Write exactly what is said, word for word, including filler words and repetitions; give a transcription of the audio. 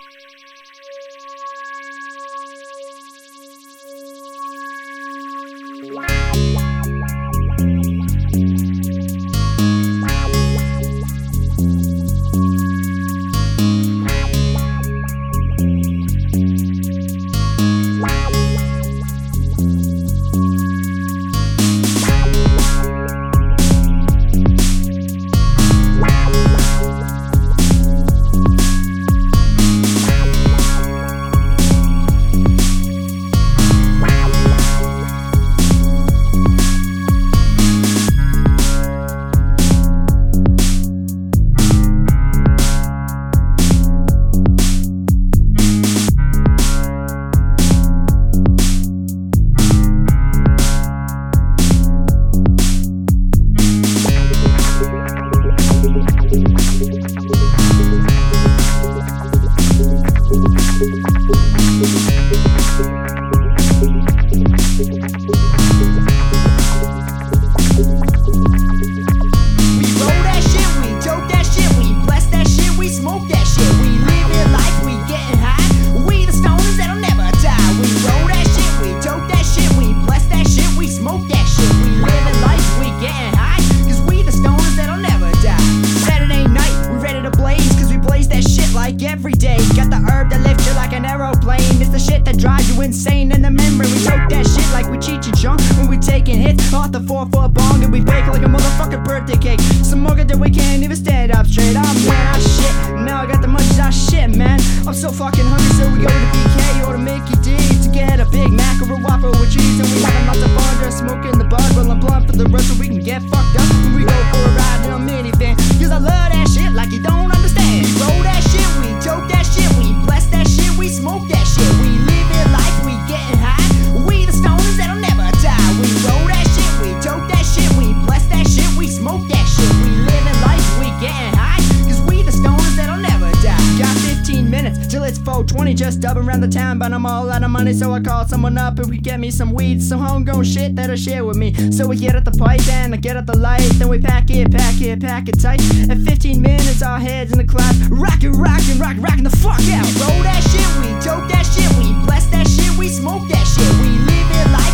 Every day, got the herb that lifts you like an aeroplane. It's the shit that drives you insane in the memory. We tote that shit like we Cheech and Chong when we taking hits off the four foot bong, and we bake like a motherfucking birthday cake. Some more that we can't even stand up straight. Oh man, I shit. Now I got the munchies, I shit, man. I'm so fucking hungry, so we go to B K or to Mickey D to get a Big Mac or a Whopper with cheese, and we having lots of fun just smoking the bud, rolling blunt for the rest so we can get fucked up when we go for a ride in a minivan. Cause I love that shit like you don't understand. We roll that shit, we tote that shit, we bless that shit, we smoke that shit, we live it like we getting high. We the stoners that'll never die. We roll that shit, we tote that shit, we bless that shit, we smoke that shit, we live it like we getting high. Cause we the stoners that'll never die. Got fifteen minutes till it's four twenty, just dubbing around the town, but I'm all out of money, so I call someone up and we get me some weed, some homegrown shit that'll share with me. So we get at the pipe and I get at the light, then we pack it, pack it, pack it tight. At fifteen minutes, our heads in the class, rockin', rockin', rockin', rockin' the fuck out. We roll that shit, we tote that shit, we bless that shit, we smoke that shit, we live it like